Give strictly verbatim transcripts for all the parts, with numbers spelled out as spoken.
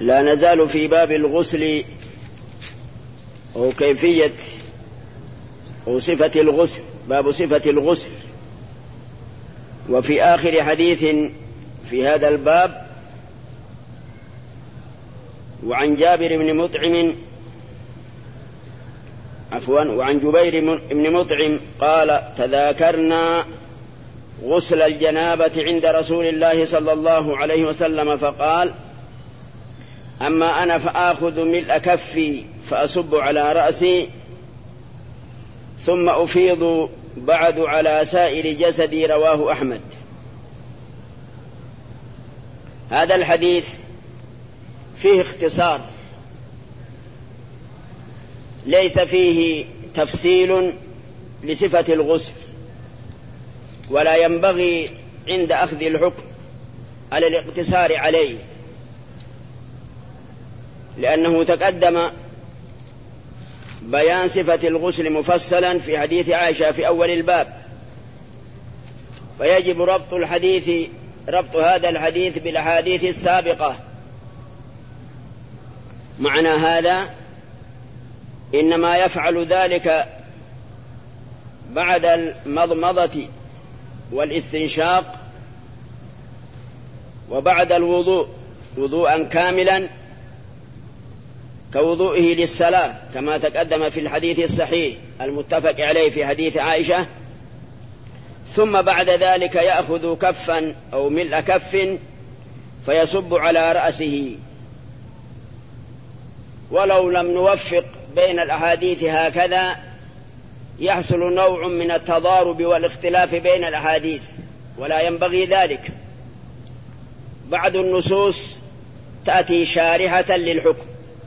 لا نزال في باب الغسل أو كيفية أو صفة الغسل، باب صفة الغسل. وفي آخر حديث في هذا الباب: وعن جابر بن مطعم عفوا وعن جبير بن مطعم قال: تذاكرنا غسل الجنابة عند رسول الله صلى الله عليه وسلم فقال: أما أنا فآخذ ملء كفي فأصب على رأسي ثم أفيض بعد على سائر جسدي. رواه أحمد. هذا الحديث فيه اختصار، ليس فيه تفصيل لصفة الغسل، ولا ينبغي عند أخذ الحكم على الاقتصار عليه، لأنه تقدم بيان صفة الغسل مفصلا في حديث عائشة في أول الباب، فيجب ربط الحديث ربط هذا الحديث بالأحاديث السابقة. معنى هذا إنما يفعل ذلك بعد المضمضة والاستنشاق وبعد الوضوء وضوءا كاملا كوضوئه للصلاة، كما تقدم في الحديث الصحيح المتفق عليه في حديث عائشة. ثم بعد ذلك يأخذ كفا أو ملء كف فيصب على رأسه. ولو لم نوفق بين الأحاديث هكذا يحصل نوع من التضارب والاختلاف بين الأحاديث، ولا ينبغي ذلك. بعض النصوص تأتي شارحة للحكم،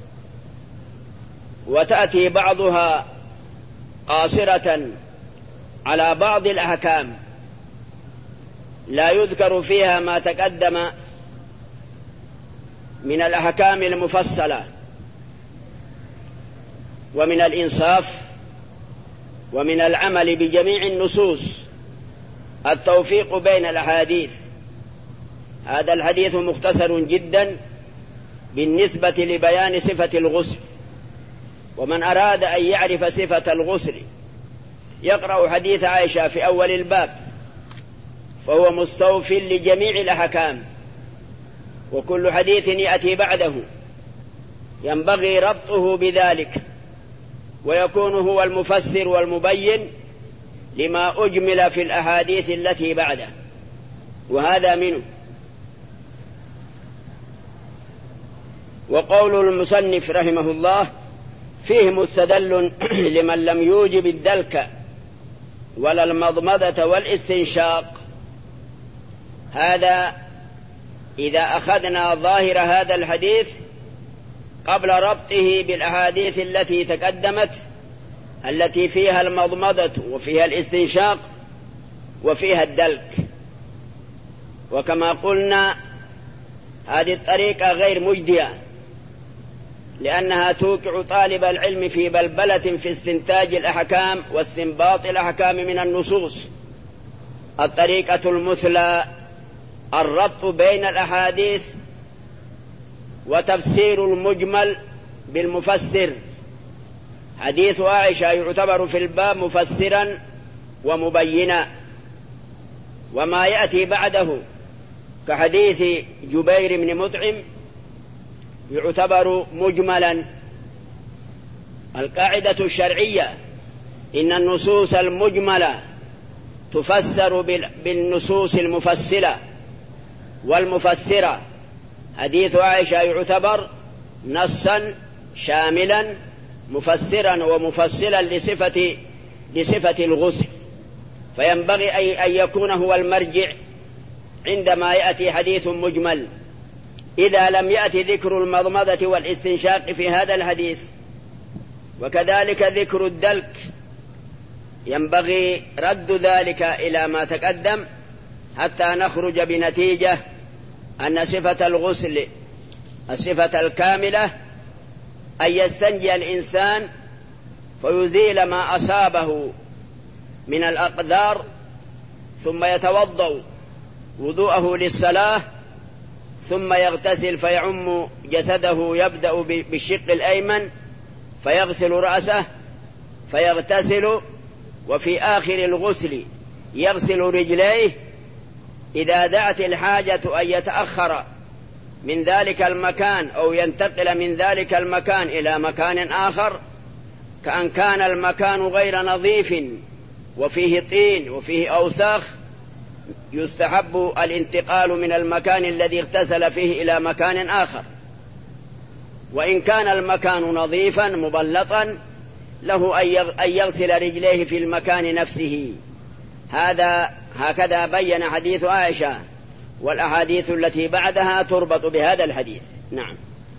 وتأتي بعضها قاصرة على بعض الأحكام لا يذكر فيها ما تقدم من الأحكام المفصلة. ومن الإنصاف ومن العمل بجميع النصوص التوفيق بين الأحاديث. هذا الحديث مختصر جدا بالنسبة لبيان صفة الغسل، ومن أراد أن يعرف صفة الغسل يقرأ حديث عائشة في أول الباب، فهو مستوف لجميع الأحكام، وكل حديث يأتي بعده ينبغي ربطه بذلك، ويكون هو المفسر والمبين لما أجمل في الأحاديث التي بعده، وهذا منه. وقول المصنف رحمه الله: فيه مستدل لمن لم يوجب الدلك ولا المضمضة والاستنشاق. هذا إذا أخذنا ظاهر هذا الحديث قبل ربطه بالأحاديث التي تقدمت، التي فيها المضمضة وفيها الاستنشاق وفيها الدلك. وكما قلنا هذه الطريقة غير مجدية، لأنها توقع طالب العلم في بلبلة في استنتاج الأحكام واستنباط الأحكام من النصوص. الطريقة المثلى الربط بين الأحاديث وتفسير المجمل بالمفسر. حديث عائشة يعتبر في الباب مفسرا ومبينا، وما يأتي بعده كحديث جبير بن مطعم يعتبر مجملا. القاعدة الشرعية إن النصوص المجملة تفسر بالنصوص المفصلة والمفسرة. حديث عائشة يعتبر نصا شاملا مفسرا ومفصلا لصفة لصفة الغسل، فينبغي أن يكون هو المرجع عندما يأتي حديث مجمل. إذا لم يأتي ذكر المضمضة والاستنشاق في هذا الحديث، وكذلك ذكر الدلك، ينبغي رد ذلك إلى ما تقدم حتى نخرج بنتيجة أن صفة الغسل الصفة الكاملة أن يستنجي الإنسان فيزيل ما أصابه من الأقدار، ثم يتوضأ وضوءه للصلاة، ثم يغتسل فيعم جسده، يبدأ بالشق الأيمن فيغسل رأسه فيغتسل، وفي آخر الغسل يغسل رجليه. إذا دعت الحاجة أن يتأخر من ذلك المكان أو ينتقل من ذلك المكان إلى مكان آخر، كأن كان المكان غير نظيف وفيه طين وفيه أوساخ، يستحب الانتقال من المكان الذي اغتسل فيه إلى مكان آخر. وإن كان المكان نظيفا مبلطا له أن يغسل رجليه في المكان نفسه. هذا هكذا بين حديث عائشة، والأحاديث التي بعدها تربط بهذا الحديث. نعم.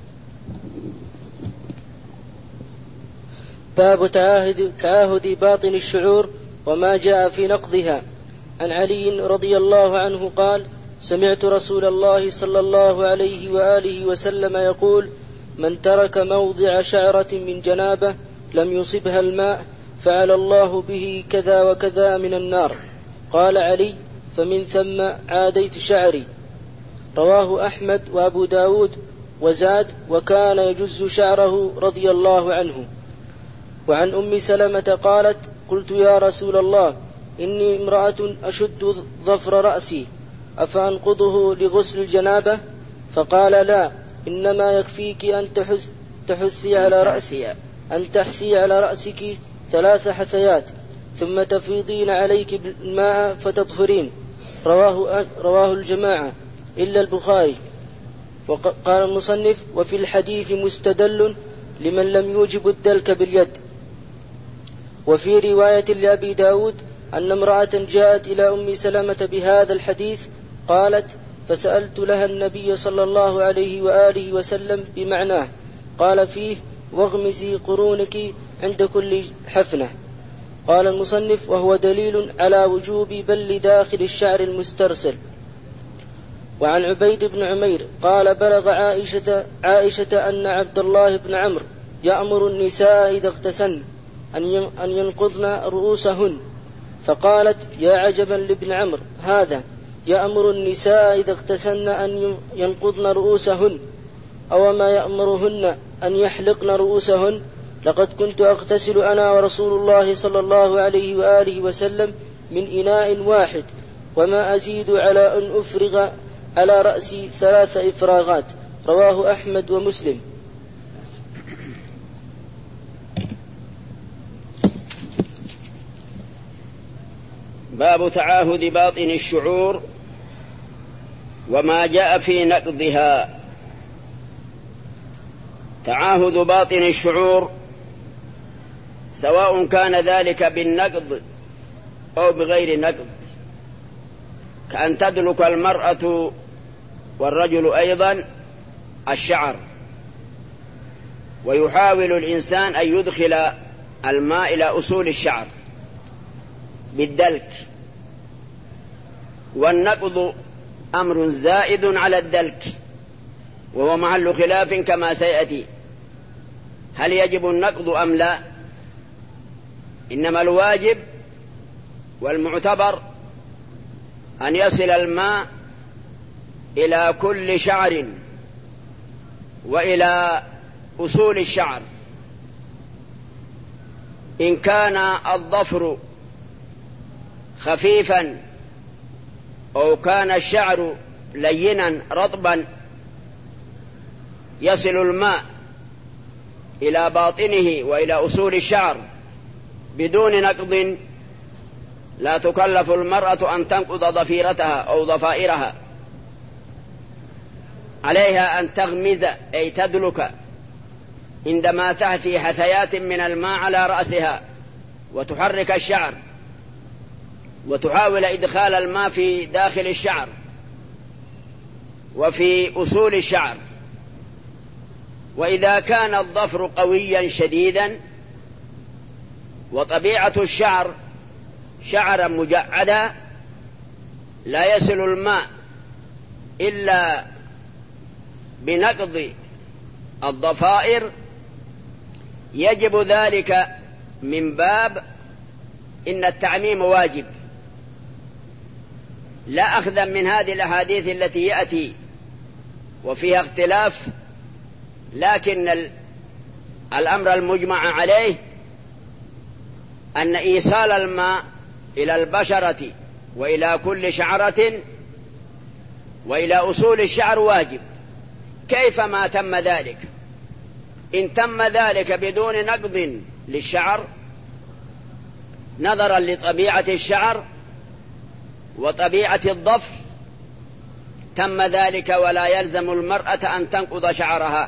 باب تعاهد, تعاهد باطن الشعور وما جاء في نقضها. عن علي رضي الله عنه قال: سمعت رسول الله صلى الله عليه وآله وسلم يقول: من ترك موضع شعرة من جنابة لم يصبها الماء فعل الله به كذا وكذا من النار. قال علي: فمن ثم عاديت شعري. رواه أحمد وأبو داود وزاد: وكان يجز شعره رضي الله عنه. وعن أم سلمة قالت: قلت يا رسول الله إني امرأة أشد ظفر رأسي أفأنقضه لغسل الجنابة؟ فقال: لا، إنما يكفيك أن تحث تحثي على رأسك أن تحثي على رأسك ثلاث حثيات ثم تفيضين عليك بالماء فتطهرين. رواه, رواه الجماعة إلا البخاري. وقال المصنف: وفي الحديث مستدل لمن لم يوجب الدلك باليد. وفي رواية لأبي داود أن امرأة جاءت إلى أم سلمة بهذا الحديث قالت: فسألت لها النبي صلى الله عليه وآله وسلم بمعناه، قال فيه: واغمسي قرونك عند كل حفنة. قال المصنف: وهو دليل على وجوب بل داخل الشعر المسترسل. وعن عبيد بن عمير قال: بلغ عائشة, عائشة أن عبد الله بن عمرو يأمر النساء إذا اغتسلن أن ينقضن رؤوسهن. فقالت: يا عجبا لابن عمرو هذا، يأمر النساء إذا اغتسلن أن ينقضن رؤوسهن، أو ما يأمرهن أن يحلقن رؤوسهن؟ لقد كنت أغتسل أنا ورسول الله صلى الله عليه وآله وسلم من إناء واحد، وما أزيد على أن أفرغ على رأسي ثلاث إفراغات. رواه أحمد ومسلم. باب تعاهد باطن الشعور وما جاء في نقضها. تعاهد باطن الشعور سواء كان ذلك بالنقض أو بغير نقض، كأن تدلك المرأة والرجل أيضا الشعر، ويحاول الإنسان أن يدخل الماء إلى أصول الشعر بالدلك. والنقض أمر زائد على الدلك، وهو محل خلاف كما سيأتي، هل يجب النقض أم لا؟ إنما الواجب والمعتبر أن يصل الماء إلى كل شعر وإلى أصول الشعر. إن كان الظفر خفيفا أو كان الشعر لينا رطبا يصل الماء إلى باطنه وإلى أصول الشعر بدون نقض، لا تكلف المرأة أن تنقض ضفيرتها أو ضفائرها، عليها أن تغمز أي تدلك عندما تأتي حثيات من الماء على رأسها، وتحرك الشعر وتحاول إدخال الماء في داخل الشعر وفي أصول الشعر. وإذا كان الظفر قويا شديدا وطبيعة الشعر شعرا مجعدا لا يصل الماء إلا بنقض الضفائر، يجب ذلك من باب إن التعميم واجب، لا أخذا من هذه الأحاديث التي يأتي وفيها اختلاف، لكن الأمر المجمع عليه أن إيصال الماء إلى البشرة وإلى كل شعرة وإلى أصول الشعر واجب. كيفما تم ذلك، إن تم ذلك بدون نقض للشعر نظرا لطبيعة الشعر وطبيعة الضفر تم ذلك، ولا يلزم المرأة أن تنقض شعرها.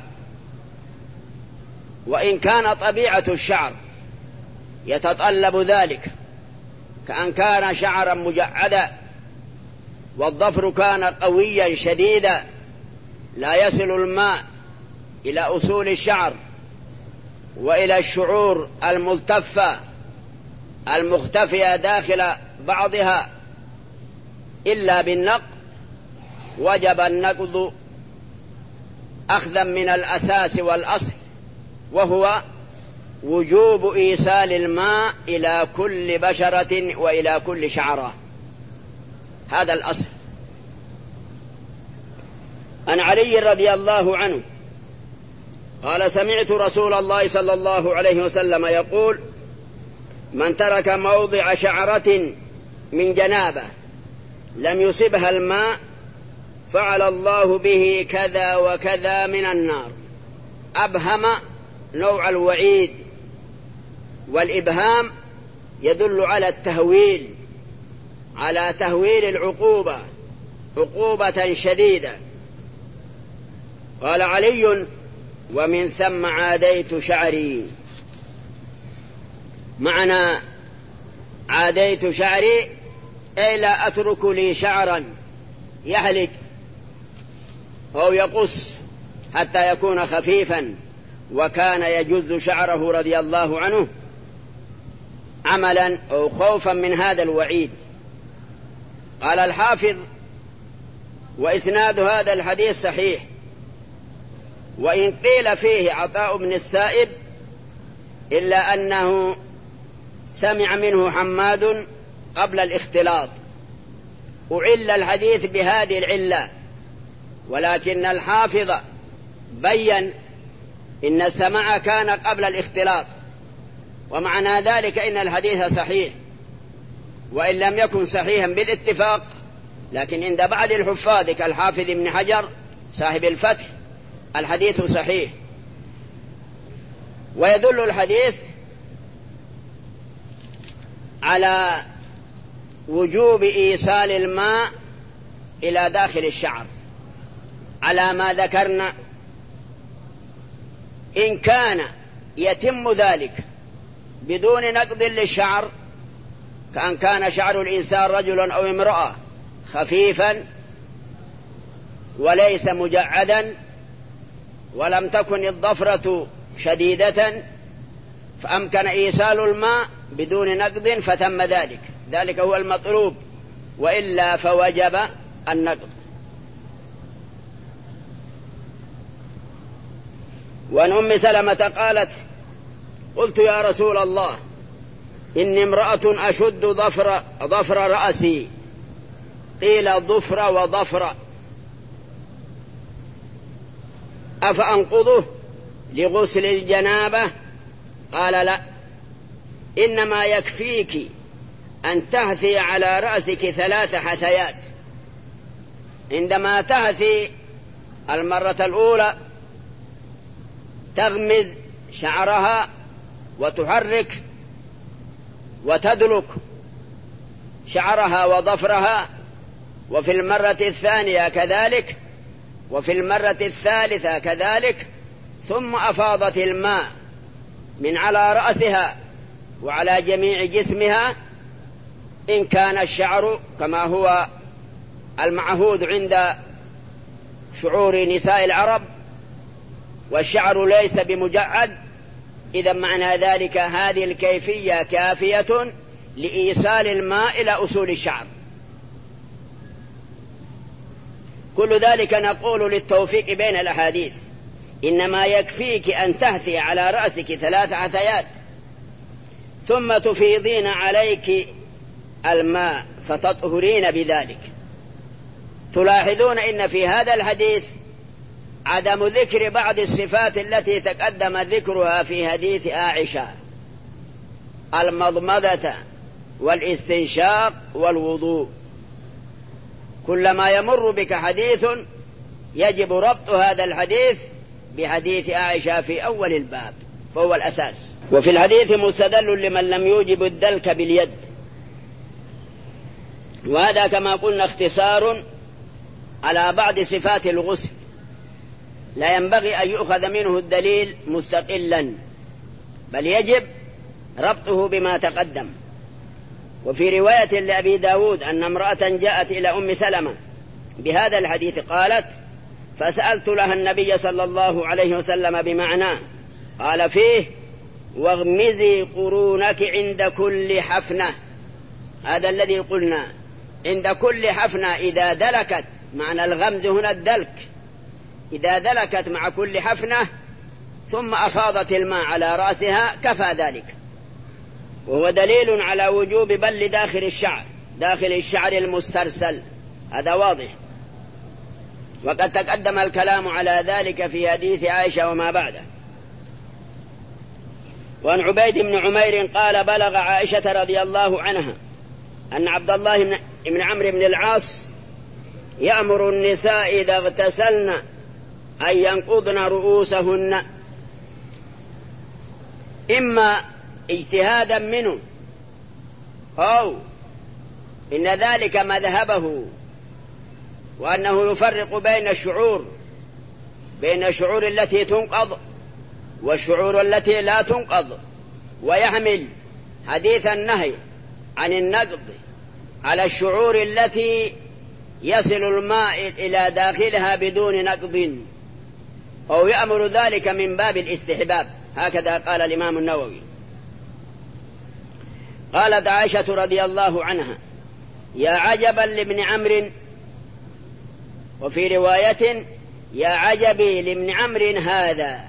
وإن كان طبيعة الشعر يتطلب ذلك، كأن كان شعرا مجعدا والضفر كان قويا شديدا لا يصل الماء إلى أصول الشعر وإلى الشعور الملتفة المختفية داخل بعضها إلا بالنقض، وجب النقض أخذا من الأساس والأصل، وهو وجوب إيصال الماء إلى كل بشرة وإلى كل شعرة. هذا الأصل. عن علي رضي الله عنه قال: سمعت رسول الله صلى الله عليه وسلم يقول: من ترك موضع شعرة من جنابة لم يصبها الماء فعل الله به كذا وكذا من النار. أبهم نوع الوعيد، والإبهام يدل على التهويل، على تهويل العقوبة عقوبة شديدة. قال علي: ومن ثم عاديت شعري. معنى عاديت شعري أي لا أترك لي شعرا يحلق أو يقص حتى يكون خفيفا، وكان يجز شعره رضي الله عنه عملا أو خوفا من هذا الوعيد. قال الحافظ: وإسناد هذا الحديث صحيح، وإن قيل فيه عطاء بن السائب إلا أنه سمع منه حماد قبل الاختلاط، وعل الحديث بهذه العلة، ولكن الحافظ بين إن السماع كان قبل الاختلاط، ومعنى ذلك إن الحديث صحيح، وإن لم يكن صحيحا بالاتفاق، لكن عند بعض الحفاظ كالحافظ ابن حجر صاحب الفتح الحديث صحيح. ويدل الحديث على وجوب إيصال الماء إلى داخل الشعر على ما ذكرنا. إن كان يتم ذلك بدون نقض للشعر، كأن كان شعر الإنسان رجلا أو امرأة خفيفا وليس مجعدا، ولم تكن الضفرة شديدة، فأمكن إيصال الماء بدون نقض فتم ذلك، ذلك هو المطلوب، وإلا فوجب النقض. وعن أم سلمة قالت: قلت يا رسول الله إني امرأة أشد ضفر, ضفر رأسي، قيل ضفر وضفر، أفأنقضه لغسل الجنابة؟ قال: لا، إنما يكفيك أن تهثي على رأسك ثلاث حثيات. عندما تهثي المرة الأولى تغمز شعرها وتحرك وتدلك شعرها وضفرها، وفي المرة الثانية كذلك، وفي المرة الثالثة كذلك، ثم أفاضت الماء من على رأسها وعلى جميع جسمها، إن كان الشعر كما هو المعهود عند شعور نساء العرب والشعر ليس بمجعد، إذا معنى ذلك هذه الكيفية كافية لإيصال الماء إلى أصول الشعر. كل ذلك نقول للتوفيق بين الأحاديث، إنما يكفيك أن تهثي على رأسك ثلاث حثيات ثم تفيضين عليك الماء فتطهرين بذلك. تلاحظون إن في هذا الحديث عدم ذكر بعض الصفات التي تقدم ذكرها في حديث عائشة: المضمضة والاستنشاق والوضوء. كلما يمر بك حديث يجب ربط هذا الحديث بحديث عائشة في أول الباب، فهو الأساس. وفي الحديث مستدل لمن لم يوجب الدلك باليد، وهذا كما قلنا اختصار على بعض صفات الغسل، لا ينبغي أن يؤخذ منه الدليل مستقلا، بل يجب ربطه بما تقدم. وفي رواية لأبي داود أن امرأة جاءت إلى أم سلمة بهذا الحديث قالت: فسألت لها النبي صلى الله عليه وسلم بمعناه، قال فيه: واغمزي قرونك عند كل حفنة. هذا الذي قلنا عند كل حفنة إذا دلكت، معنى الغمز هنا الدلك، إذا دلكت مع كل حفنة ثم أفاضت الماء على رأسها كفى ذلك، وهو دليل على وجوب بل داخل الشعر، داخل الشعر المسترسل، هذا واضح. وقد تقدم الكلام على ذلك في حديث عائشة وما بعده. وعن عبيد بن عمير قال: بلغ عائشة رضي الله عنها أن عبد الله بن عمرو بن العاص يأمر النساء إذا اغتسلن أن ينقضن رؤوسهن، إما اجتهادا منه أو إن ذلك مذهبه، وأنه يفرق بين الشعور، بين الشعور التي تنقض والشعور التي لا تنقض، ويحمل حديث النهي عن النقض على الشعور التي يصل الماء إلى داخلها بدون نقض، أو يأمر ذلك من باب الاستحباب، هكذا قال الإمام النووي. قالت عائشة رضي الله عنها: يا عجبا لابن عمرو، وفي رواية: يا عجبي لابن عمرو هذا،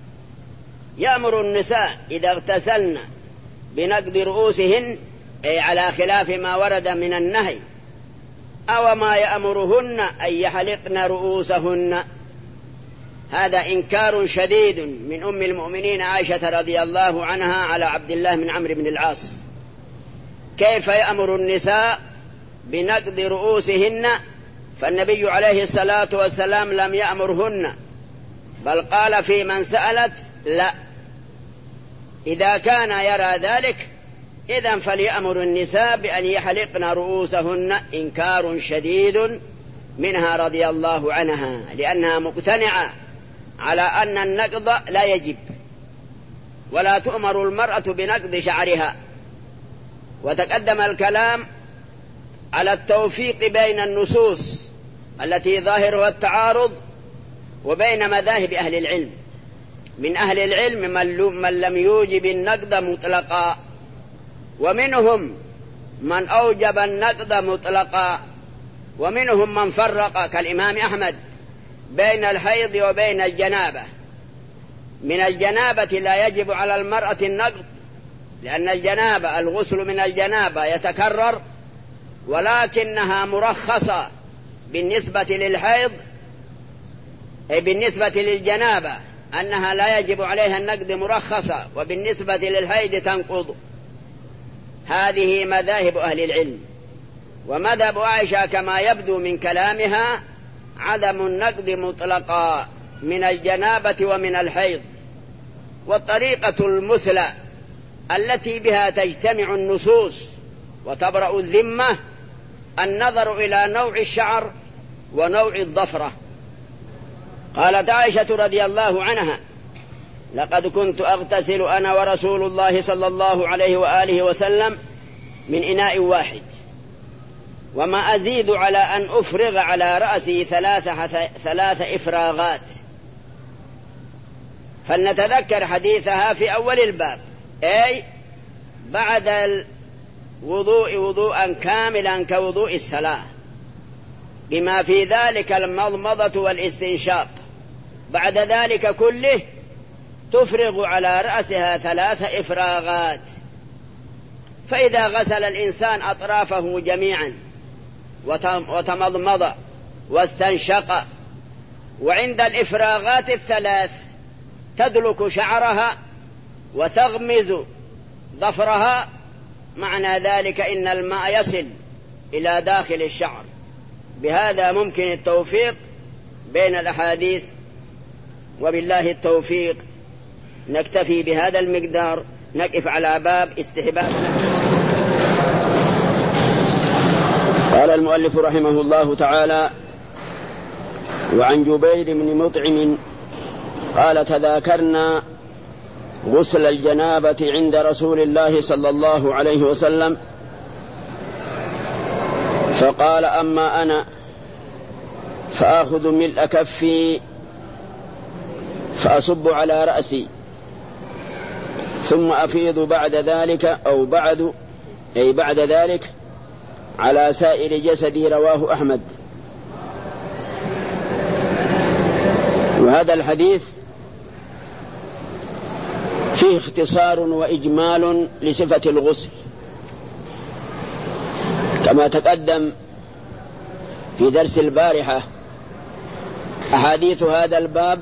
يأمر النساء إذا اغتسلن بنقض رؤوسهن، أي على خلاف ما ورد من النهي، أو ما يأمرهن أن يحلقن رؤوسهن. هذا إنكار شديد من أم المؤمنين عائشة رضي الله عنها على عبد الله بن عمرو بن العاص. كيف يأمر النساء بنقض رؤوسهن؟ فالنبي عليه الصلاة والسلام لم يأمرهن، بل قال في من سألت: لا. إذا كان يرى ذلك إذن فليأمر النساء بأن يحلقن رؤوسهن، إنكار شديد منها رضي الله عنها، لأنها مقتنعة على أن النقض لا يجب، ولا تؤمر المرأة بنقض شعرها. وتقدم الكلام على التوفيق بين النصوص التي ظاهرها التعارض وبين مذاهب أهل العلم. من أهل العلم من لم يوجب النقض مطلقا، ومنهم من أوجب النقض مطلقا، ومنهم من فرق كالإمام أحمد بين الحيض وبين الجنابة. من الجنابة لا يجب على المرأة النقض، لأن الجنابة الغسل من الجنابة يتكرر، ولكنها مرخصة بالنسبة للحيض، أي بالنسبة للجنابة أنها لا يجب عليها النقض مرخصة، وبالنسبة للحيض تنقض. هذه مذاهب أهل العلم. ومذهب عائشة كما يبدو من كلامها عدم النقض مطلقا من الجنابة ومن الحيض. والطريقة المثلى التي بها تجتمع النصوص وتبرأ الذمة النظر إلى نوع الشعر ونوع الضفرة. قالت عائشة رضي الله عنها: لقد كنت أغتسل أنا ورسول الله صلى الله عليه وآله وسلم من إناء واحد، وما أزيد على أن أفرغ على رأسي ثلاث, ثلاث إفراغات. فلنتذكر حديثها في أول الباب، أي بعد الوضوء وضوءا كاملا كوضوء الصلاة، بما في ذلك المضمضة والاستنشاق. بعد ذلك كله تفرغ على رأسها ثلاث إفراغات. فإذا غسل الإنسان أطرافه جميعا وتمضمض واستنشق وعند الإفراغات الثلاث تدلك شعرها وتغمز ضفرها، معنى ذلك إن الماء يصل إلى داخل الشعر. بهذا ممكن التوفيق بين الأحاديث، وبالله التوفيق. نكتفي بهذا المقدار، نقف على باب استحباب. قال المؤلف رحمه الله تعالى: وعن جبير بن مطعم قال: تذاكرنا غسل الجنابة عند رسول الله صلى الله عليه وسلم، فقال: أما أنا فآخذ ملء كفي فأصب على رأسي ثم أفيض بعد ذلك أو بعد أي بعد ذلك على سائر جسدي. رواه أحمد. وهذا الحديث فيه اختصار وإجمال لصفة الغسل كما تقدم في درس البارحة. أحاديث هذا الباب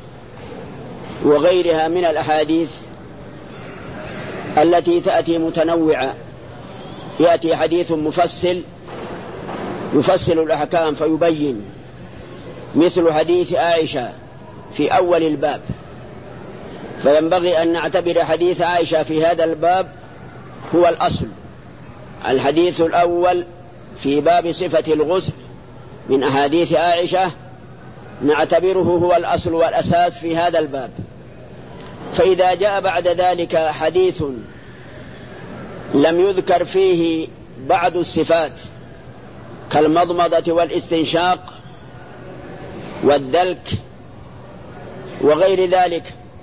وغيرها من الأحاديث التي تأتي متنوعة، يأتي حديث مفصل يفصل الأحكام فيبين، مثل حديث عائشة في أول الباب، فينبغي أن نعتبر حديث عائشة في هذا الباب هو الأصل. الحديث الأول في باب صفة الغسل من أحاديث عائشة نعتبره هو الأصل والأساس في هذا الباب. فإذا جاء بعد ذلك حديث لم يذكر فيه بعض الصفات كالمضمضة والاستنشاق والدلك وغير ذلك،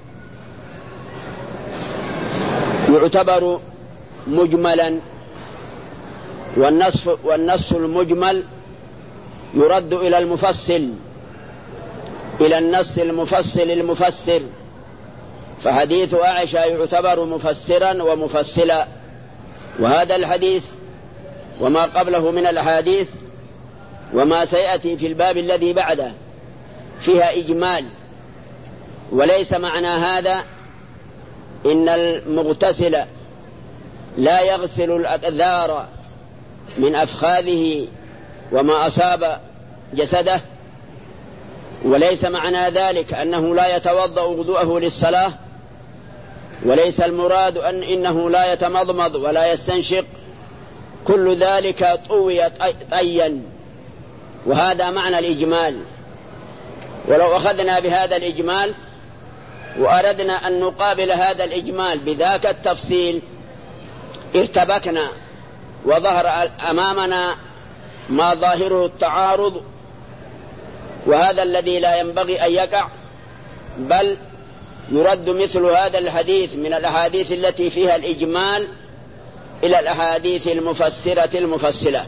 يعتبر مجملا، والنص, والنص المجمل يرد إلى المفصل، إلى النص المفصل المفسر. فحديث عائشة يعتبر مفسرا ومفصلا، وهذا الحديث وما قبله من الأحاديث وما سيأتي في الباب الذي بعده فيها إجمال. وليس معنى هذا إن المغتسل لا يغسل الأقذار من أفخاذه وما أصاب جسده، وليس معنى ذلك أنه لا يتوضأ وضوءه للصلاة، وليس المراد أن إنه لا يتمضمض ولا يستنشق، كل ذلك طوي طيا، وهذا معنى الإجمال. ولو أخذنا بهذا الإجمال وأردنا أن نقابل هذا الإجمال بذاك التفصيل ارتبكنا وظهر أمامنا ما ظاهره التعارض، وهذا الذي لا ينبغي أن يقع، بل يرد مثل هذا الحديث من الأحاديث التي فيها الإجمال إلى الأحاديث المفسرة المفصلة.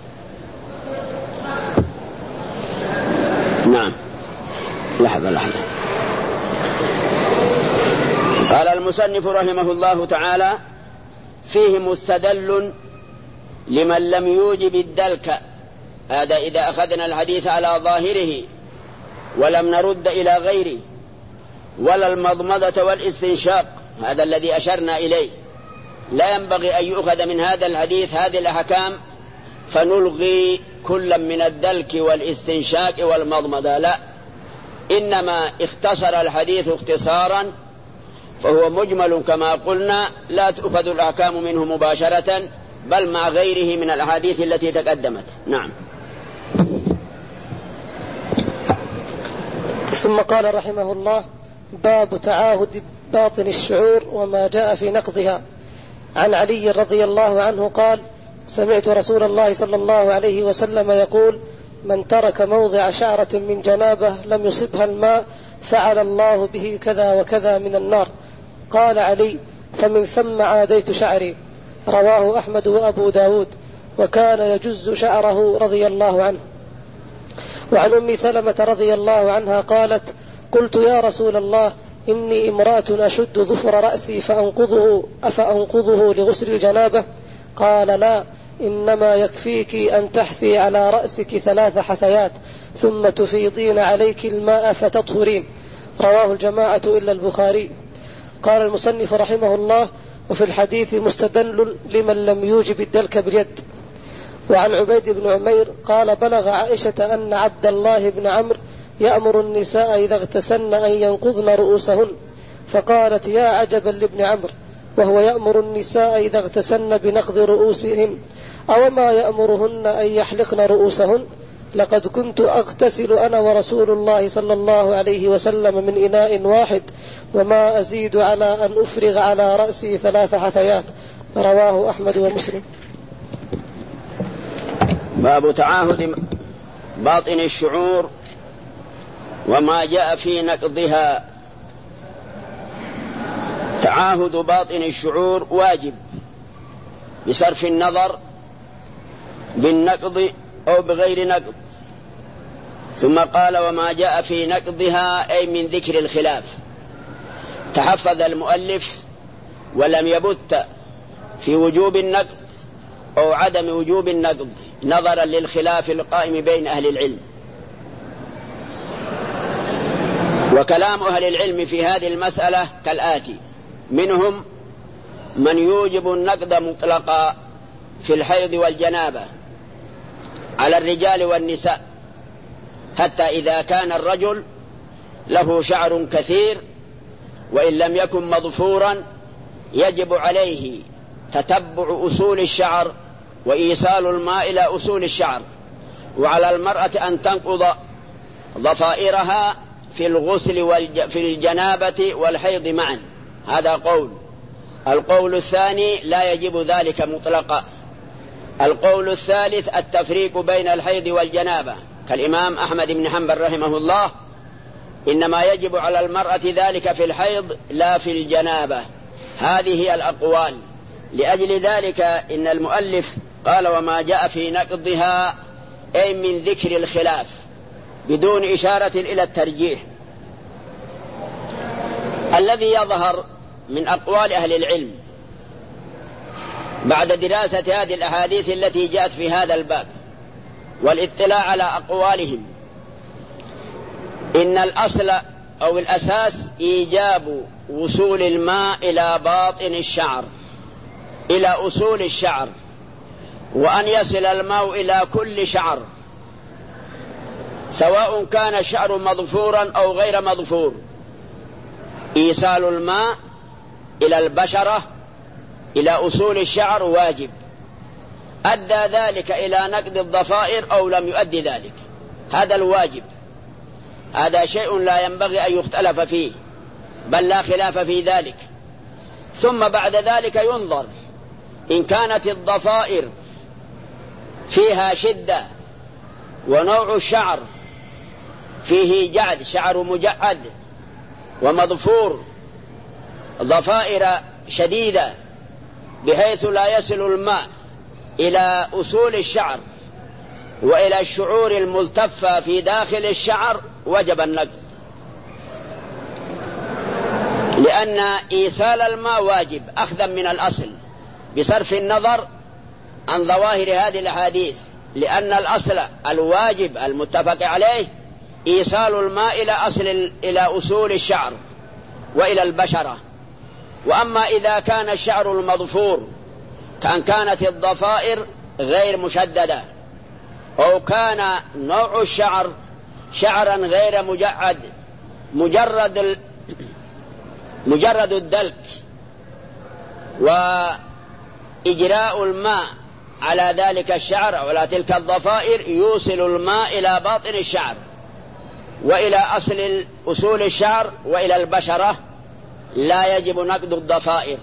نعم، لحظة لحظة. قال المصنف رحمه الله تعالى: فيه مستدل لمن لم يوجب الدلك. هذا إذا أخذنا الحديث على ظاهره ولم نرد إلى غيره، ولا المضمضة والاستنشاق، هذا الذي أشرنا إليه. لا ينبغي أن يؤخذ من هذا الحديث هذه الأحكام فنلغي كلا من الدلك والاستنشاق والمضمضة، لا، إنما اختصر الحديث اختصارا فهو مجمل كما قلنا، لا تؤخذ الأحكام منه مباشرة بل مع غيره من الأحاديث التي تقدمت. نعم. ثم قال رحمه الله: باب تعاهد باطن الشعور وما جاء في نقضها. عن علي رضي الله عنه قال: سمعت رسول الله صلى الله عليه وسلم يقول: من ترك موضع شعرة من جنابه لم يصبها الماء فعل الله به كذا وكذا من النار. قال علي: فمن ثم عاديت شعري. رواه أحمد وأبو داود، وكان يجز شعره رضي الله عنه. وعن أم سلمة رضي الله عنها قالت: قلت يا رسول الله إني امرأة أشد ظفر رأسي فأنقضه أفأنقضه لغسل الجنابة؟ قال: لا، إنما يكفيك أن تحثي على رأسك ثلاث حثيات ثم تفيضين عليك الماء فتطهرين. رواه الجماعة إلا البخاري. قال المصنف رحمه الله: وفي الحديث مستدل لمن لم يوجب الدلك باليد. وعن عبيد بن عمير قال: بلغ عائشة أن عبد الله بن عمرو يأمر النساء إذا اغتسلن أن ينقضن رؤوسهن، فقالت: يا عجبا لابن عمرو، وهو يأمر النساء إذا اغتسلن بنقض رؤوسهن، أوما يأمرهن أن يحلقن رؤوسهن؟ لقد كنت أغتسل أنا ورسول الله صلى الله عليه وسلم من إناء واحد، وما أزيد على أن أفرغ على رأسي ثلاث حثيات. رواه أحمد ومسلم. باب تعاهد باطن الشعور وما جاء في نقضها. تعاهد باطن الشعور واجب بصرف النظر بالنقض أو بغير نقض. ثم قال: وما جاء في نقضها، أي من ذكر الخلاف. تحفظ المؤلف ولم يبت في وجوب النقض أو عدم وجوب النقض نظرا للخلاف القائم بين أهل العلم. وكلام أهل العلم في هذه المسألة كالآتي: منهم من يوجب النقض مطلقا في الحيض والجنابة على الرجال والنساء، حتى إذا كان الرجل له شعر كثير وإن لم يكن مظفورا يجب عليه تتبع أصول الشعر وإيصال الماء إلى أصول الشعر، وعلى المرأة أن تنقض ضفائرها في الغسل في الجنابة والحيض معا. هذا قول. القول الثاني: لا يجب ذلك مطلقا. القول الثالث: التفريق بين الحيض والجنابة، كالإمام أحمد بن حنبل رحمه الله: إنما يجب على المرأة ذلك في الحيض لا في الجنابة. هذه هي الأقوال. لأجل ذلك إن المؤلف قال: وما جاء في نقضها، أي من ذكر الخلاف بدون إشارة إلى الترجيح. الذي يظهر من أقوال أهل العلم بعد دراسة هذه الأحاديث التي جاءت في هذا الباب والاطلاع على أقوالهم، إن الأصل أو الأساس إيجاب وصول الماء إلى باطن الشعر، إلى أصول الشعر، وأن يصل الماء إلى كل شعر، سواء كان الشعر مظفورا أو غير مظفور. إيصال الماء إلى البشرة إلى أصول الشعر واجب. أدى ذلك إلى نقض الضفائر أو لم يؤدي ذلك، هذا الواجب. هذا شيء لا ينبغي أن يختلف فيه، بل لا خلاف في ذلك. ثم بعد ذلك ينظر إن كانت الضفائر فيها شدة ونوع الشعر فيه جعد، شعر مجعد ومضفور، ضفائر شديدة بحيث لا يصل الماء إلى أصول الشعر وإلى الشعور الملتفة في داخل الشعر، وجب النقض، لأن إيصال الماء واجب أخذا من الأصل بصرف النظر عن ظواهر هذه الأحاديث، لأن الأصل الواجب المتفق عليه إيصال الماء إلى أصل إلى أصول الشعر وإلى البشرة. وأما إذا كان الشعر المضفور كان كانت الضفائر غير مشددة، أو كان نوع الشعر شعرا غير مجعد، مجرد ال... مجرد الدلك وإجراء الماء على ذلك الشعر أو على تلك الضفائر يوصل الماء إلى باطن الشعر وإلى أصل أصول الشعر وإلى البشرة، لا يجب نقض الضفائر.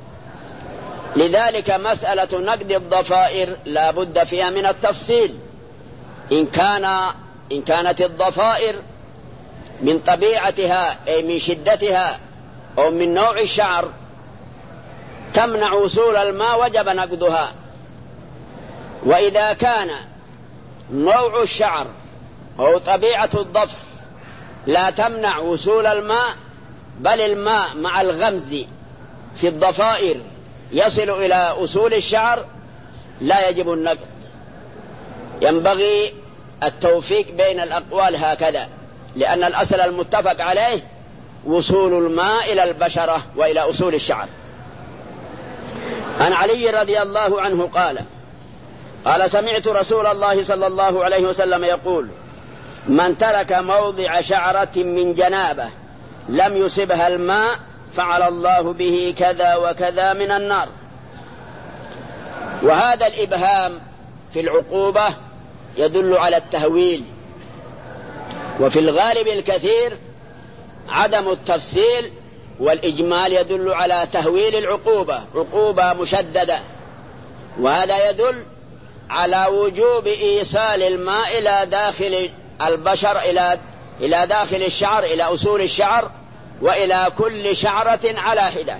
لذلك مسألة نقض الضفائر لا بد فيها من التفصيل. إن كان إن كانت الضفائر من طبيعتها أي من شدتها أو من نوع الشعر تمنع وصول الماء وجب نقضها. وإذا كان نوع الشعر أو طبيعة الضفر لا تمنع وصول الماء، بل الماء مع الغمز في الضفائر يصل إلى أصول الشعر، لا يجب النقض. ينبغي التوفيق بين الأقوال هكذا، لأن الأصل المتفق عليه وصول الماء إلى البشرة وإلى أصول الشعر. عن علي رضي الله عنه قال قال سمعت رسول الله صلى الله عليه وسلم يقول: من ترك موضع شعرة من جنابة لم يصبها الماء فعل الله به كذا وكذا من النار. وهذا الإبهام في العقوبة يدل على التهويل، وفي الغالب الكثير عدم التفصيل والإجمال يدل على تهويل العقوبة، عقوبة مشددة، وهذا يدل على وجوب إيصال الماء إلى داخل البشر، إلى إلى داخل الشعر، إلى أصول الشعر، وإلى كل شعرة على حدة.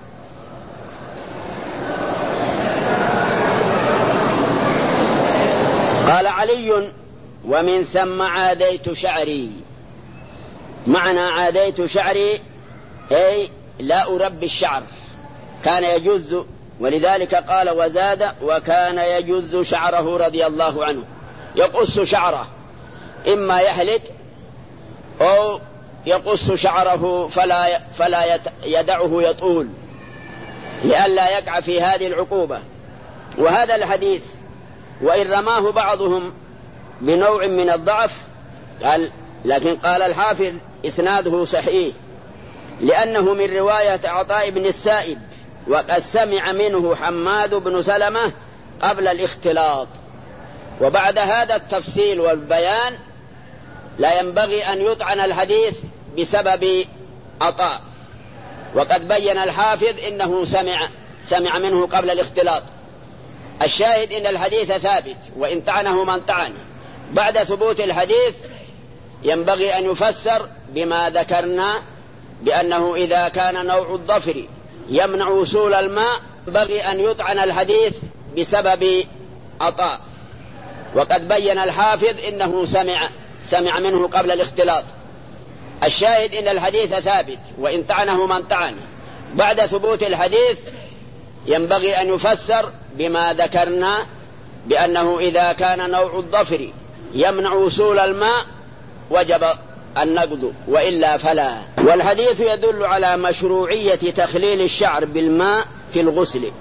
قال علي: ومن ثم عاديت شعري. معنى عاديت شعري أي لا أربي الشعر، كان يجز، ولذلك قال وزاد: وكان يجز شعره رضي الله عنه، يقص شعره، إما يحلق أو يقص شعره فلا فلا يدعه يطول لئلا يقع في هذه العقوبة. وهذا الحديث وإن رماه بعضهم بنوع من الضعف قال، لكن قال الحافظ إسناده صحيح، لأنه من رواية عطاء بن السائب، وقد سمع منه حماد بن سلمة قبل الاختلاط. وبعد هذا التفصيل والبيان لا ينبغي أن يطعن الحديث بسبب عطاء، وقد بين الحافظ إنه سمع سمع منه قبل الاختلاط. الشاهد إن الحديث ثابت، وإن طعنه من طعن. بعد ثبوت الحديث ينبغي أن يفسر بما ذكرنا، بأنه إذا كان نوع الظفر يمنع وصول الماء ينبغي أن يطعن الحديث بسبب عطاء، وقد بين الحافظ إنه سمع سمع منه قبل الاختلاط. الشاهد إن الحديث ثابت، وإن طعنه من طعن. بعد ثبوت الحديث ينبغي أن يفسر بما ذكرنا، بأنه إذا كان نوع الظفر يمنع وصول الماء وجب النقض، وإلا فلا. والحديث يدل على مشروعية تخليل الشعر بالماء في الغسل.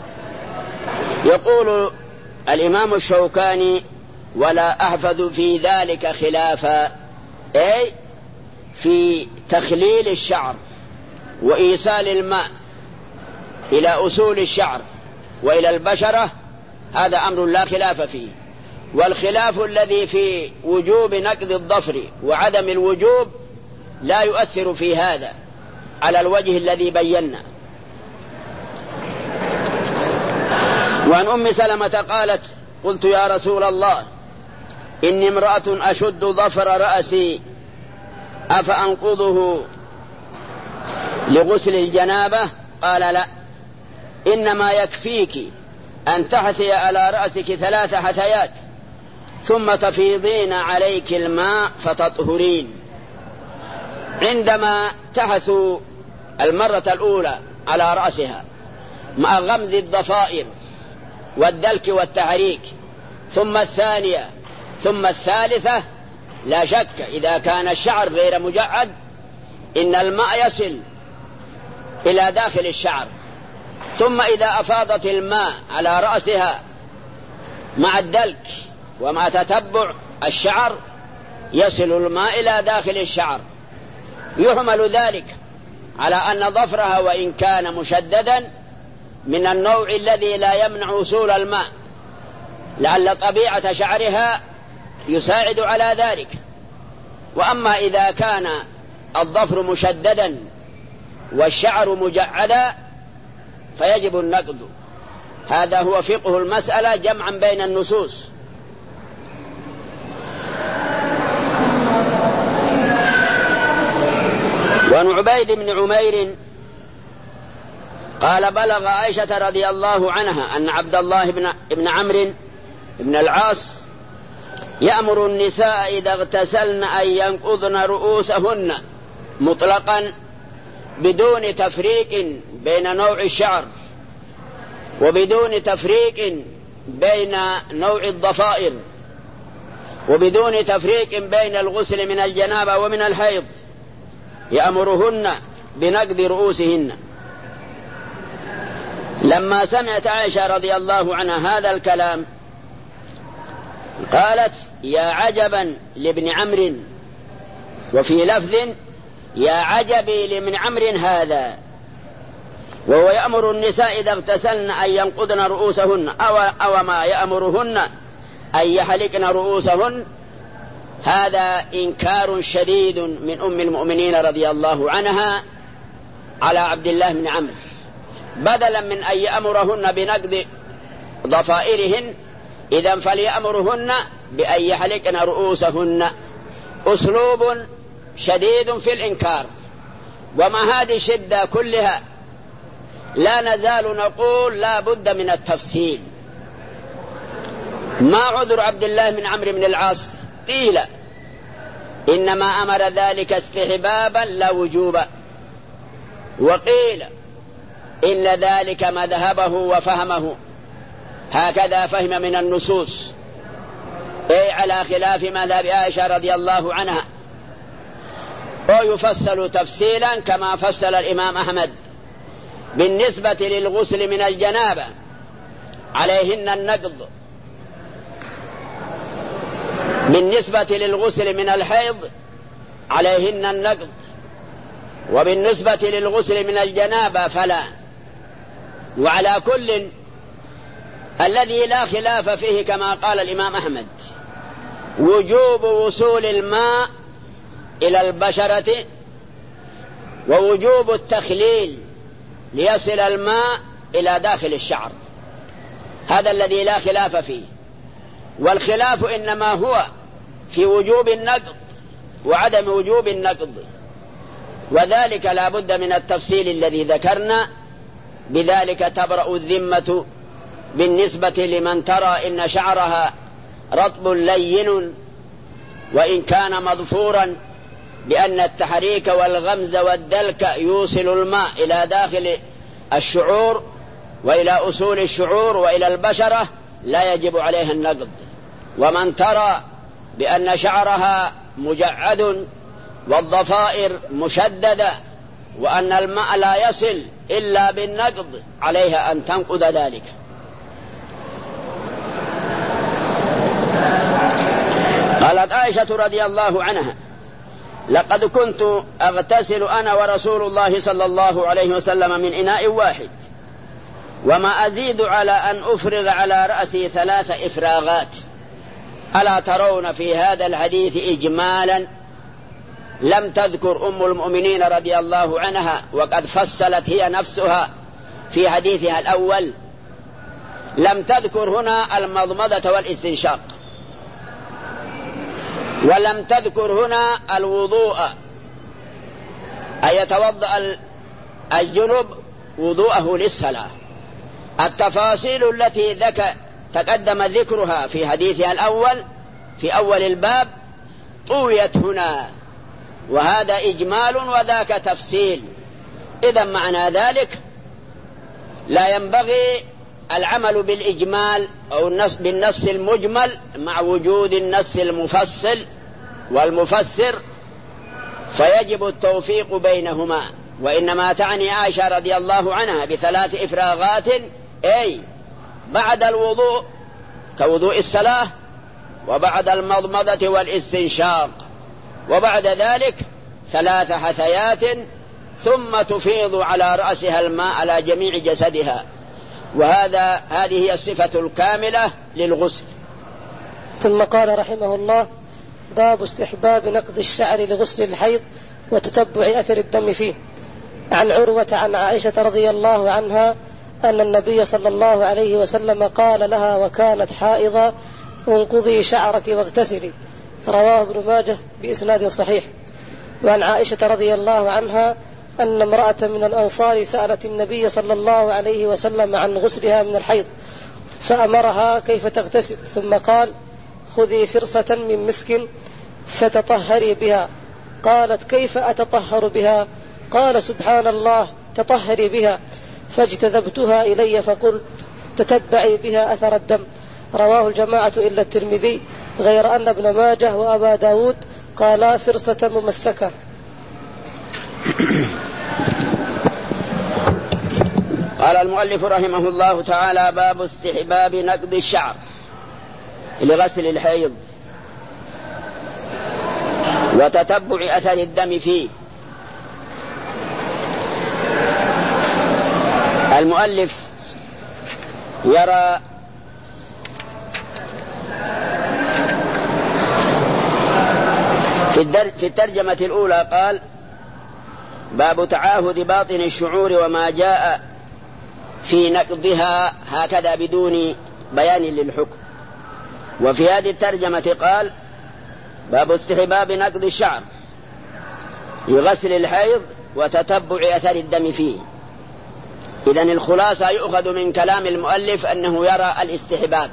يقول الإمام الشوكاني: ولا أحفظ في ذلك خلافا، أي في تخليل الشعر وإيصال الماء إلى أصول الشعر وإلى البشرة، هذا أمر لا خلاف فيه. والخلاف الذي في وجوب نقض الظفر وعدم الوجوب لا يؤثر في هذا على الوجه الذي بينا. وعن أم سلمة قالت: قلت يا رسول الله إني امرأة أشد ظفر رأسي أفأنقضه لغسل الجنابة؟ قال: لا، إنما يكفيك أن تحثي على رأسك ثلاث حثيات ثم تفيضين عليك الماء فتطهرين. عندما تحث المرة الأولى على رأسها مع غمز الضفائر والدلك والتحريك، ثم الثانية، ثم الثالثة، لا شك إذا كان الشعر غير مجعد إن الماء يصل إلى داخل الشعر. ثم إذا أفاضت الماء على رأسها مع الدلك ومع تتبع الشعر يصل الماء إلى داخل الشعر. يحمل ذلك على أن ظفرها وإن كان مشددا من النوع الذي لا يمنع وصول الماء، لعل طبيعة شعرها يساعد على ذلك. وأما إذا كان الظفر مشددا والشعر مجعدا فيجب النقض. هذا هو فقه المسألة جمعا بين النصوص. وعن عبيد بن عمير قال: بلغ عائشة رضي الله عنها أن عبد الله بن, بن عمرو بن العاص يأمر النساء إذا اغتسلن أن ينقضن رؤوسهن مطلقا بدون تفريق بين نوع الشعر وبدون تفريق بين نوع الضفائر، وبدون تفريق بين الغسل من الجنابة ومن الحيض، يأمرهن بنقض رؤوسهن. لما سمعت عائشة رضي الله عنها هذا الكلام قالت: يا عجبا لابن عمرو، وفي لفظ: يا عجبي لابن عمرو هذا، وهو يأمر النساء إذا اغتسلن أن ينقضن رؤوسهن، أو, أو ما يأمرهن أن يحلقن رؤوسهن. هذا إنكار شديد من أم المؤمنين رضي الله عنها على عبد الله بن عمرو، بدلا من أن يأمرهن بنقض ضفائرهن إذن فليأمرهن بأن يحلقن رؤوسهن. أسلوب شديد في الإنكار. ومع هذه الشدة كلها لا نزال نقول لا بد من التفصيل. ما عذر عبد الله بن عمرو بن العاص؟ قيل إنما أمر ذلك استحبابا لا وجوبا، وقيل إن ذلك مذهبه وفهمه، هكذا فهم من النصوص، أي على خلاف مذهب عائشة رضي الله عنها. ويفصل تفصيلا كما فصل الإمام أحمد بالنسبة للغسل من الجنابة عليهن النقض، بالنسبة للغسل من الحيض عليهن النقض، وبالنسبة للغسل من الجنابة فلا. وعلى كل الذي لا خلاف فيه كما قال الإمام أحمد وجوب وصول الماء إلى البشرة، ووجوب التخليل ليصل الماء إلى داخل الشعر، هذا الذي لا خلاف فيه. والخلاف إنما هو في وجوب النقض وعدم وجوب النقض، وذلك لا بد من التفصيل الذي ذكرنا. بذلك تبرأ الذمة بالنسبة لمن ترى إن شعرها رطب لين وإن كان مضفورا، بأن التحريك والغمز والدلك يوصل الماء إلى داخل الشعور وإلى أصول الشعور وإلى البشرة، لا يجب عليها النقض. ومن ترى بأن شعرها مجعد والضفائر مشددة وأن الماء لا يصل إلا بالنقض، عليها أن تنقض ذلك. قالت عائشة رضي الله عنها: لقد كنت أغتسل أنا ورسول الله صلى الله عليه وسلم من إناء واحد، وما أزيد على أن أفرغ على رأسي ثلاث إفراغات. ألا ترون في هذا الحديث إجمالا لم تذكر أم المؤمنين رضي الله عنها، وقد فصلت هي نفسها في حديثها الأول، لم تذكر هنا المضمضة والاستنشاق، ولم تذكر هنا الوضوء، أن يتوضأ الجنب وضوءه للصلاة. التفاصيل التي ذكر تقدم ذكرها في حديثها الأول في أول الباب طويت هنا، وهذا إجمال وذاك تفصيل. إذا معنى ذلك لا ينبغي العمل بالإجمال أو النص بالنص المجمل مع وجود النص المفصل والمفسر، فيجب التوفيق بينهما. وإنما تعني عائشة رضي الله عنها بثلاث إفراغات، أي بعد الوضوء كوضوء الصلاة، وبعد المضمضة والاستنشاق، وبعد ذلك ثلاث حثيات، ثم تفيض على رأسها الماء على جميع جسدها. وهذا هذه هي الصفة الكاملة للغسل. ثم قال رحمه الله: باب استحباب نقض الشعر لغسل الحيض وتتبع أثر الدم فيه. عن عروة عن عائشة رضي الله عنها أن النبي صلى الله عليه وسلم قال لها وكانت حائضة: انقضي شعرك واغتسلي. رواه ابن ماجه بإسناد صحيح. وعن عائشة رضي الله عنها أن امرأة من الأنصار سألت النبي صلى الله عليه وسلم عن غسلها من الحيض، فأمرها كيف تغتسل، ثم قال: خذي فرصة من مسك فتطهري بها. قالت: كيف أتطهر بها؟ قال: سبحان الله، تطهري بها. فاجتذبتها إلي فقلت: تتبعي بها أثر الدم. رواه الجماعة إلا الترمذي، غير أن ابن ماجه وأبا داود قالا فرصة ممسكة. قال المؤلف رحمه الله تعالى: باب استحباب نقض الشعر لغسل الحيض وتتبع أثر الدم فيه. المؤلف يرى في الترجمة الأولى قال: باب تعاهد باطن الشعور وما جاء في نقضها، هكذا بدون بيان للحكم. وفي هذه الترجمة قال: باب استحباب نقض الشعر لغسل الحيض وتتبع أثر الدم فيه. إذن الخلاصة يؤخذ من كلام المؤلف أنه يرى الاستحباب،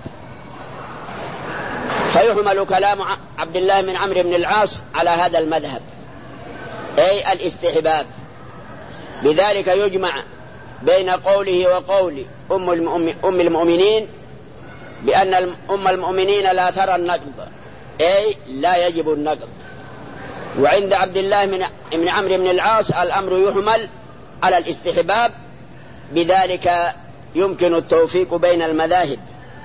فيحمل كلام عبد الله بن عمرو بن العاص على هذا المذهب، أي الاستحباب. بذلك يجمع بين قوله وقول أم المؤمنين بأن أم المؤمنين لا ترى النقض، أي لا يجب النقض. وعند عبد الله بن عمرو بن العاص الأمر يحمل على الاستحباب، بذلك يمكن التوفيق بين المذاهب.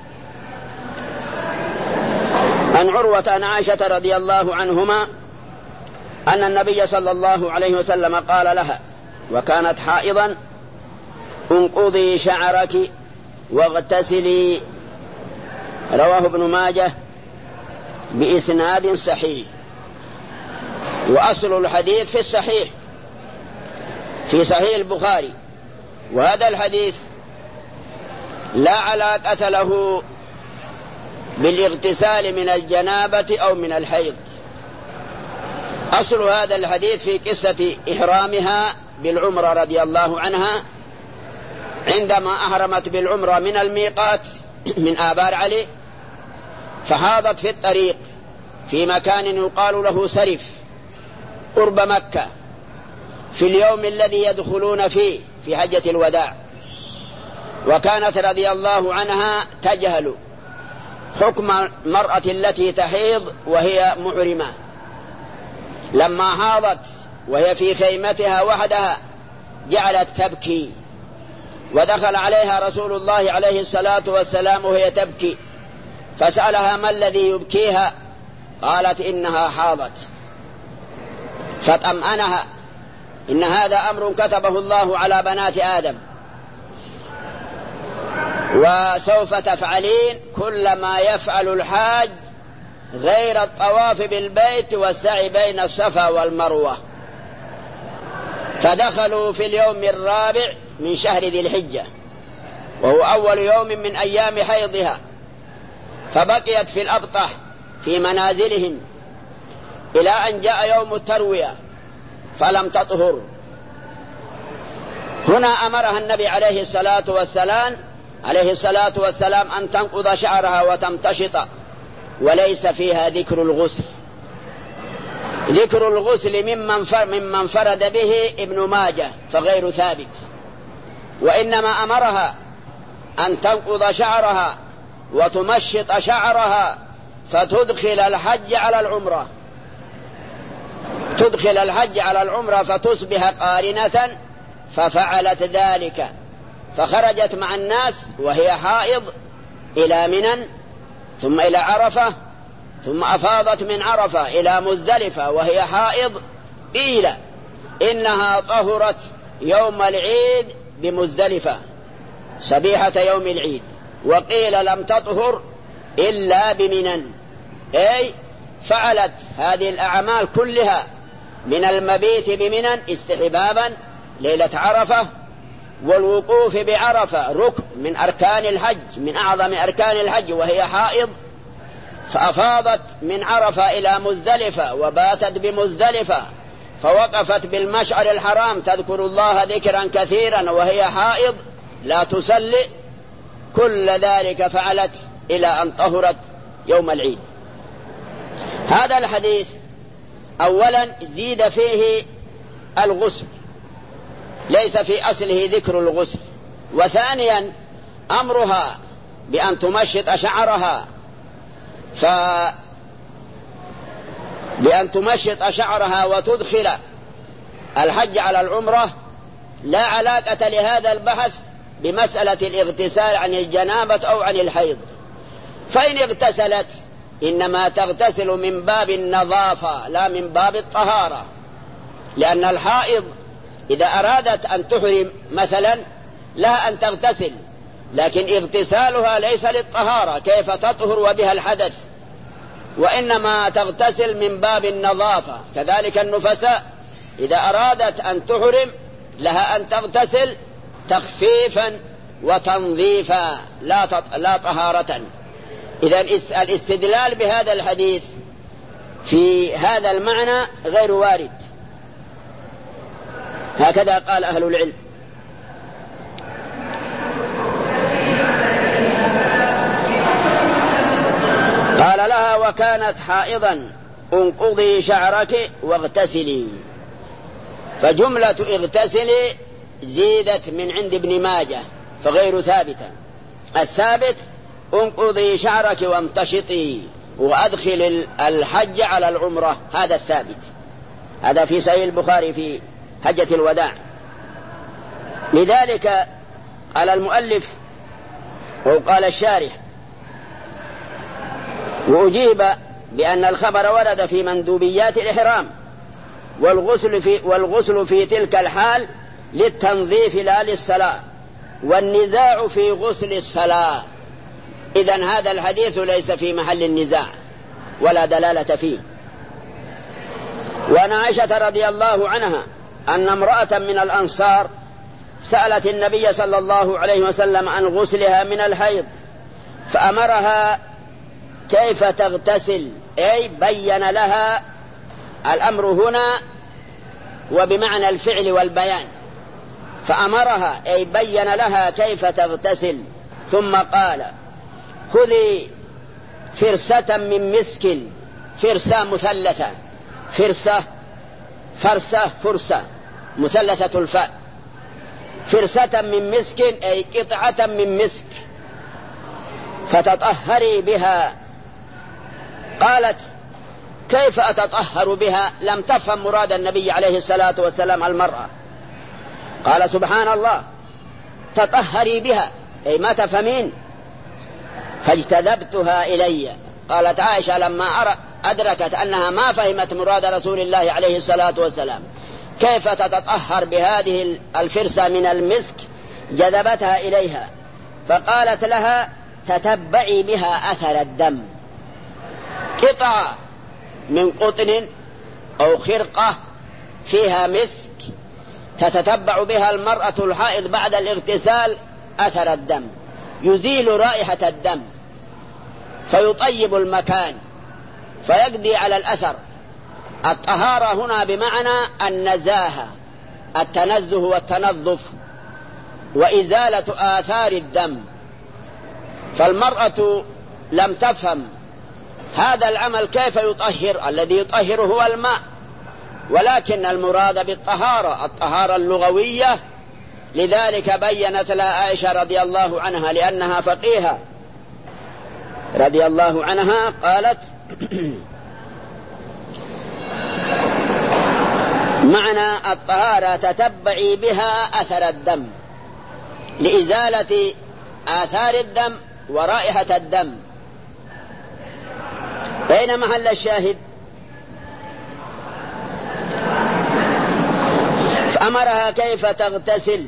عن عروة عن عائشة رضي الله عنهما أن النبي صلى الله عليه وسلم قال لها وكانت حائضا: انقضي شعرك واغتسلي. رواه ابن ماجه بإسناد صحيح. وأصل الحديث في الصحيح في صحيح البخاري، وهذا الحديث لا علاقة له بالاغتسال من الجنابة أو من الحيض. أصل هذا الحديث في قصة إحرامها بالعمرة رضي الله عنها، عندما أحرمت بالعمرة من الميقات من آبار علي، فحاضت في الطريق في مكان يقال له سرف قرب مكة في اليوم الذي يدخلون فيه في حجة الوداع. وكانت رضي الله عنها تجهل حكم المرأة التي تحيض وهي محرمة. لما حاضت وهي في خيمتها وحدها جعلت تبكي، ودخل عليها رسول الله عليه الصلاة والسلام وهي تبكي، فسألها: ما الذي يبكيها؟ قالت: إنها حاضت. فطمأنها: إن هذا أمر كتبه الله على بنات آدم، وسوف تفعلين كل ما يفعل الحاج غير الطواف بالبيت والسعي بين الصفا والمروة. فدخلوا في اليوم الرابع من شهر ذي الحجة، وهو أول يوم من أيام حيضها، فبقيت في الأبطح في منازلهم إلى أن جاء يوم التروية فلم تطهر. هنا أمرها النبي عليه الصلاة والسلام عليه الصلاة والسلام أن تنقض شعرها وتمتشط، وليس فيها ذكر الغسل. ذكر الغسل ممن فرد به ابن ماجه فغير ثابت، وإنما أمرها أن تنقض شعرها وتمشط شعرها فتدخل الحج على العمرة تدخل الحج على العمرة فتصبح قارنة، ففعلت ذلك، فخرجت مع الناس وهي حائض إلى منى ثم إلى عرفة، ثم أفاضت من عرفة إلى مزدلفة وهي حائض. قيل إنها طهرت يوم العيد بمزدلفة صبيحة يوم العيد، وقيل لم تطهر إلا بمنى، أي فعلت هذه الأعمال كلها من المبيت بمنى استحبابا ليلة عرفة، والوقوف بعرفة ركن من أركان الحج من أعظم أركان الحج وهي حائض، فأفاضت من عرفة إلى مزدلفة وباتت بمزدلفة، فوقفت بالمشعر الحرام تذكر الله ذكرا كثيرا وهي حائض لا تصلي. كل ذلك فعلت إلى أن طهرت يوم العيد. هذا الحديث أولا زيد فيه الغسل، ليس في أصله ذكر الغسل. وثانيا أمرها بأن تمشط شعرها بأن تمشط شعرها وتدخل الحج على العمرة لا علاقة لهذا البحث بمسألة الاغتسال عن الجنابة أو عن الحيض. فإن اغتسلت إنما تغتسل من باب النظافة لا من باب الطهارة، لأن الحائض إذا أرادت أن تحرم مثلا لها أن تغتسل، لكن اغتسالها ليس للطهارة، كيف تطهر وبها الحدث، وإنما تغتسل من باب النظافة. كذلك النفساء إذا أرادت أن تحرم لها أن تغتسل تخفيفا وتنظيفا لا لا طهارة. إذا الاستدلال بهذا الحديث في هذا المعنى غير وارد، هكذا قال أهل العلم. قال لها: وكانت حائضا انقضي شعرك واغتسلي. فجملة اغتسلي زيدت من عند ابن ماجه فغير ثابتة. الثابت انقضي شعرك وامتشطي وأدخل الحج على العمرة، هذا الثابت، هذا في صحيح البخاري في حجة الوداع. لذلك قال المؤلف وقال الشارح: وأجيب بأن الخبر ورد في مندوبيات الإحرام، والغسل في, والغسل في تلك الحال للتنظيف لا للصلاة، والنزاع في غسل الصلاة. إذن هذا الحديث ليس في محل النزاع ولا دلالة فيه. وعن عائشة رضي الله عنها أن امرأة من الأنصار سألت النبي صلى الله عليه وسلم عن غسلها من الحيض، فأمرها كيف تغتسل، أي بين لها الأمر هنا وبمعنى الفعل والبيان، فأمرها أي بين لها كيف تغتسل، ثم قال: خذي فرسة من مسك، فرسة مثلثة، فرسة فرسة فرسة مثلثة الفاء، فرسة من مسك أي قطعة من مسك، فتطهري بها. قالت: كيف أتطهر بها؟ لم تفهم مراد النبي عليه الصلاة والسلام المرأة. قال: سبحان الله، تطهري بها أي ما تفهمين. فاجتذبتها إلي. قالت عائشة لما أدركت أنها ما فهمت مراد رسول الله عليه الصلاة والسلام كيف تتطهر بهذه الفرسة من المسك، جذبتها إليها فقالت لها: تتبعي بها أثر الدم. قطعة من قطن أو خرقة فيها مسك تتتبع بها المرأة الحائض بعد الاغتسال أثر الدم، يزيل رائحة الدم فيطيب المكان فيقضي على الأثر. الطهارة هنا بمعنى النزاهة، التنزه والتنظف وإزالة آثار الدم. فالمرأة لم تفهم هذا العمل كيف يطهر، الذي يطهر هو الماء، ولكن المراد بالطهارة الطهارة اللغوية. لذلك بينت لها عائشة رضي الله عنها لأنها فقيهة رضي الله عنها، قالت: معنى الطهارة تتبعي بها أثر الدم لإزالة آثار الدم ورائحة الدم. أين محل الشاهد؟ فأمرها كيف تغتسل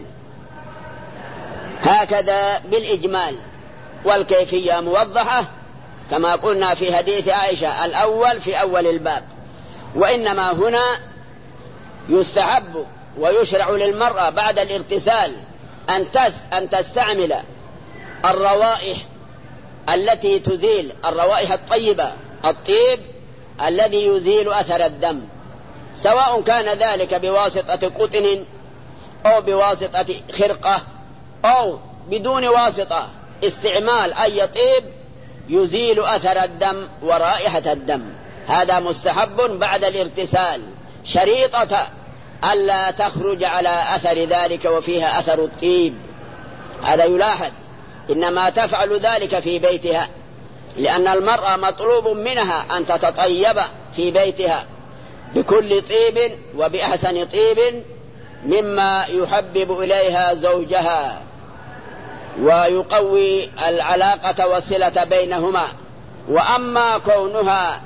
هكذا بالإجمال، والكيفية موضحة كما قلنا في حديث عائشة الأول في أول الباب. وإنما هنا يستحب ويشرع للمرأة بعد الاغتسال أن أن تستعمل الروائح التي تزيل الروائح الطيبة، الطيب الذي يزيل أثر الدم، سواء كان ذلك بواسطة قطن أو بواسطة خرقة أو بدون واسطة، استعمال أي طيب يزيل أثر الدم ورائحة الدم. هذا مستحب بعد الاغتسال، شريطة ألا تخرج على أثر ذلك وفيها أثر الطيب. هذا يلاحظ، إنما تفعل ذلك في بيتها، لأن المرأة مطلوب منها أن تتطيب في بيتها بكل طيب وبأحسن طيب مما يحبب إليها زوجها ويقوي العلاقة والصلة بينهما. وأما كونها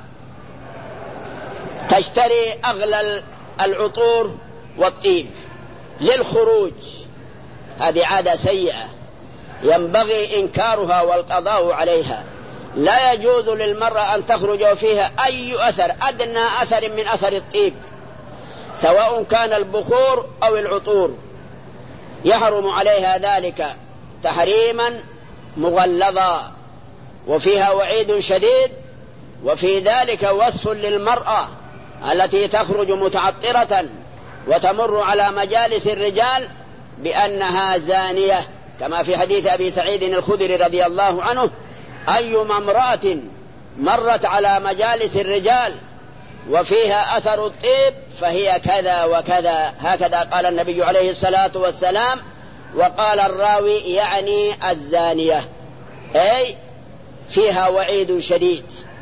تشتري أغلى العطور والطيب للخروج، هذه عادة سيئة ينبغي إنكارها والقضاء عليها. لا يجوز للمرأة أن تخرج فيها أي أثر أدنى أثر من أثر الطيب، سواء كان البخور أو العطور، يحرم عليها ذلك تحريما مغلظا، وفيها وعيد شديد. وفي ذلك وصف للمرأة التي تخرج متعطرة وتمر على مجالس الرجال بأنها زانية، كما في حديث أبي سعيد الخدري رضي الله عنه: أيما امرأة مرت على مجالس الرجال وفيها أثر الطيب فهي كذا وكذا، هكذا قال النبي عليه الصلاة والسلام. وقال الراوي يعني الزانية، أي فيها وعيد شديد.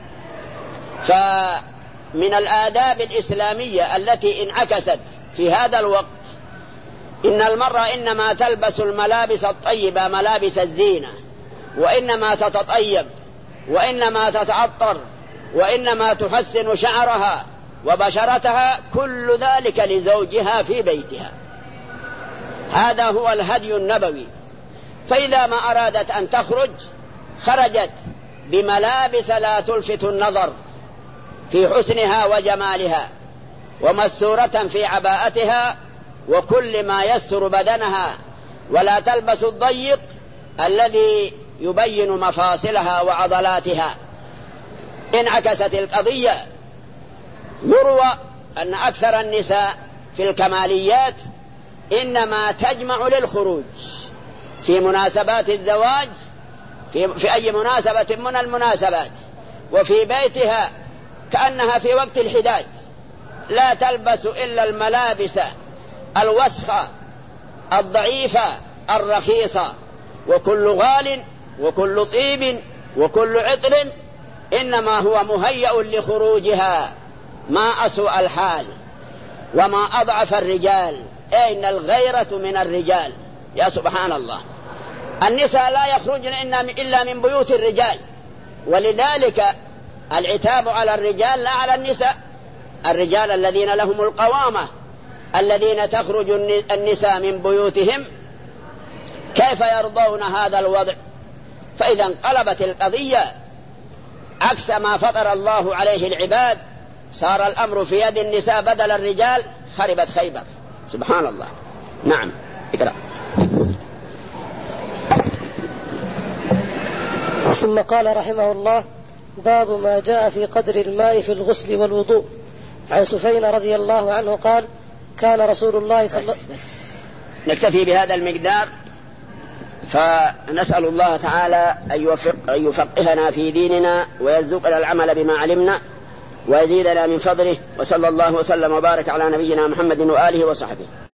فمن الآداب الإسلامية التي انعكست في هذا الوقت إن المرأة إنما تلبس الملابس الطيبة، ملابس الزينة، وإنما تتطيب، وإنما تتعطر، وإنما تحسن شعرها وبشرتها، كل ذلك لزوجها في بيتها. هذا هو الهدي النبوي. فإذا ما أرادت أن تخرج خرجت بملابس لا تلفت النظر في حسنها وجمالها، ومستورة في عباءتها وكل ما يستر بدنها، ولا تلبس الضيق الذي يبين مفاصلها وعضلاتها. انعكست القضية. يروى أن أكثر النساء في الكماليات إنما تجمع للخروج في مناسبات الزواج، في, في أي مناسبة من المناسبات، وفي بيتها كأنها في وقت الحداد لا تلبس إلا الملابس الوسخة الضعيفة الرخيصة. وكل غال وكل طيب وكل عطر إنما هو مهيأ لخروجها. ما أسوأ الحال وما أضعف الرجال، أين الغيرة من الرجال؟ يا سبحان الله، النساء لا يخرجن إلا من بيوت الرجال، ولذلك العتاب على الرجال لا على النساء. الرجال الذين لهم القوامة، الذين تخرج النساء من بيوتهم، كيف يرضون هذا الوضع؟ فإذا انقلبت القضية عكس ما فطر الله عليه العباد، صار الأمر في يد النساء بدل الرجال، خربت خيبر. سبحان الله. نعم، اقرأ. ثم قال رحمه الله: باب ما جاء في قدر الماء في الغسل والوضوء. عن سفين رضي الله عنه قال: كان رسول الله صلى الله عليه وسلم. نكتفي بهذا المقدار، فنسأل الله تعالى أن يوفق أن يفقهنا في ديننا ويرزقنا العمل بما علمنا ويزيدنا من فضله. وصلى الله وسلم وبارك على نبينا محمد وآله وصحبه.